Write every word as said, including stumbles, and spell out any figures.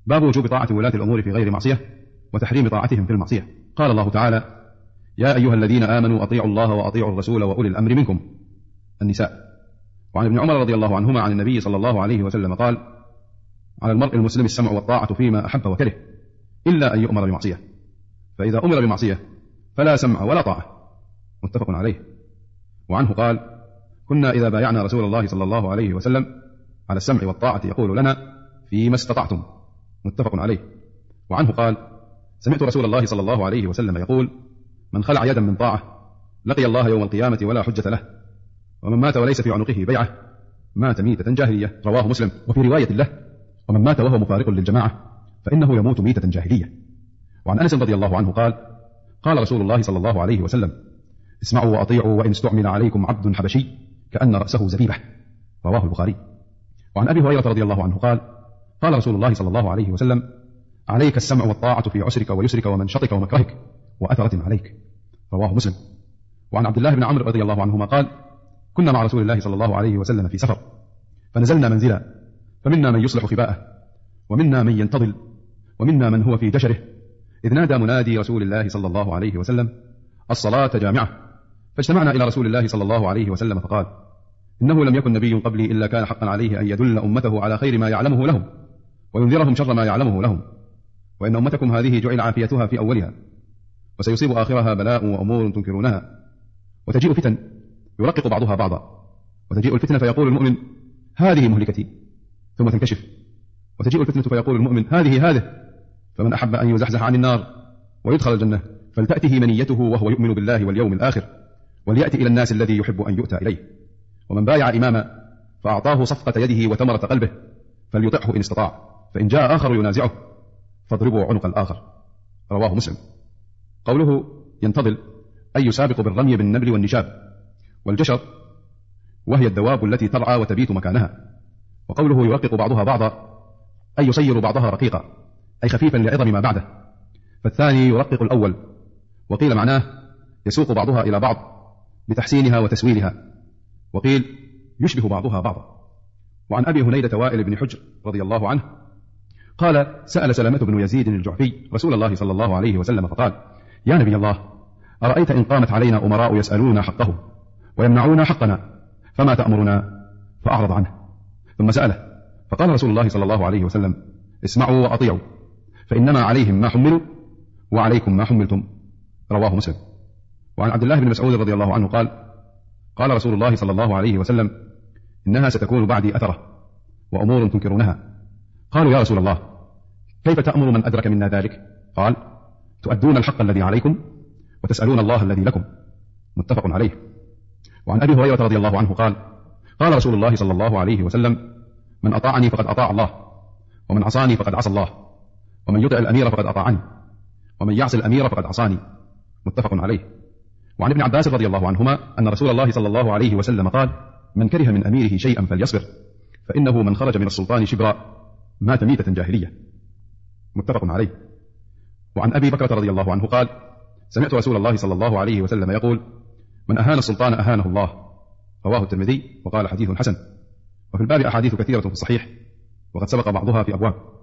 باب وجوب طاعة ولاة الأمور في غير معصية وتحريم طاعتهم في المعصية. قال الله تعالى: يا أيها الذين آمنوا أطيعوا الله وأطيعوا الرسول وأولي الأمر منكم. النساء. وعن ابن عمر رضي الله عنهما عن النبي صلى الله عليه وسلم قال: على المرء المسلم السمع والطاعة فيما أحب وكره إلا أن يؤمر بمعصية، فإذا أمر بمعصية فلا سمع ولا طاعة. متفق عليه. وعنه قال: كنا إذا بايعنا رسول الله صلى الله عليه وسلم على السمع والطاعة يقول لنا: فيما استطعتم. متفق عليه. وعنه قال: سمعت رسول الله صلى الله عليه وسلم يقول: من خلع يدا من طاعة لقي الله يوم القيامة ولا حجة له، ومن مات وليس في عنقه بيعة مات ميتة جاهلية. رواه مسلم. وفي رواية له: ومن مات وهو مفارق للجماعة فإنه يموت ميتة جاهلية. وعن أنس رضي الله عنه قال: قال رسول الله صلى الله عليه وسلم: اسمعوا وأطيعوا وإن استعمل عليكم عبد حبشي كأن رأسه زبيبة. رواه البخاري. وعن أبي هريرة رضي الله عنه قال: قال رسول الله صلى الله عليه وسلم: عليك السمع والطاعة في عسرك ويسرك ومنشطك ومكرهك وأثرة عليك. رواه مسلم. وعن عبد الله بن عمرو رضي الله عنهما قال: كنا مع رسول الله صلى الله عليه وسلم في سفر، فنزلنا منزلا، فمنا من يصلح خباءه، ومنا من ينتظل، ومنا من هو في جشره، إذ نادى منادي رسول الله صلى الله عليه وسلم: الصلاة جامعة. فاجتمعنا إلى رسول الله صلى الله عليه وسلم فقال: إنه لم يكن نبي قبلي إلا كان حقا عليه أن يدل أمته على خير ما يعلمه لهم وينذرهم شر ما يعلمه لهم، وإن أمتكم هذه جعل عافيتها في أولها، وسيصيب آخرها بلاء وأمور تنكرونها، وتجيء فتن يرقق بعضها بعضا، وتجيء الفتنة فيقول المؤمن: هذه مهلكتي، ثم تنكشف، وتجيء الفتنة فيقول المؤمن: هذه هذه، فمن أحب أن يزحزح عن النار ويدخل الجنة فلتأته منيته وهو يؤمن بالله واليوم الآخر، وليأتي إلى الناس الذي يحب أن يؤتى إليه. ومن بايع إماما فأعطاه صفقة يده وثمرة قلبه فليطعه إن استطاع، فإن جاء آخر ينازعه فاضربوا عنق الآخر. رواه مسلم. قوله ينتظل أي يسابق بالرمي بالنبل والنشاب، والجشر وهي الدواب التي ترعى وتبيت مكانها. وقوله يرقق بعضها بعضا أي يصير بعضها رقيقا، أي خفيفا لعظم ما بعده، فالثاني يرقق الأول. وقيل معناه يسوق بعضها إلى بعض بتحسينها وتسويلها، وقيل يشبه بعضها بعضا. وعن أبي هنيدة وائل بن حجر رضي الله عنه قال: سأل سلامة بن يزيد الجعفي رسول الله صلى الله عليه وسلم فقال: يا نبي الله، أرأيت إن قامت علينا أمراء يسألون حقه ويمنعون حقنا فما تأمرنا؟ فأعرض عنه. ثم سأله فقال رسول الله صلى الله عليه وسلم: اسمعوا وأطيعوا، فإنما عليهم ما حملوا وعليكم ما حملتم. رواه مسلم. وعن عبد الله بن مسعود رضي الله عنه قال: قال رسول الله صلى الله عليه وسلم: إنها ستكون بعدي أثرة وأمور تنكرونها. قالوا: يا رسول الله، كيف تأمر من أدرك منا ذلك؟ قال: تؤدون الحق الذي عليكم وتسألون الله الذي لكم. متفق عليه. وعن أبي هريرة رضي الله عنه قال: قال رسول الله صلى الله عليه وسلم: من أطاعني فقد أطاع الله، ومن عصاني فقد عصى الله، ومن يطع الأمير فقد أطاعني، ومن يعص الأمير فقد عصاني. متفق عليه. وعن ابن عباس رضي الله عنهما أن رسول الله صلى الله عليه وسلم قال: من كره من أميره شيئا فليصبر، فإنه من خرج من السلطان شبرا مات ميتة جاهلية. متفق عليه. وعن أبي بكرة رضي الله عنه قال: سمعت رسول الله صلى الله عليه وسلم يقول: من أهان السلطان أهانه الله. رواه الترمذي وقال: حديث حسن. وفي الباب أحاديث كثيرة في الصحيح، وقد سبق بعضها في أبواب.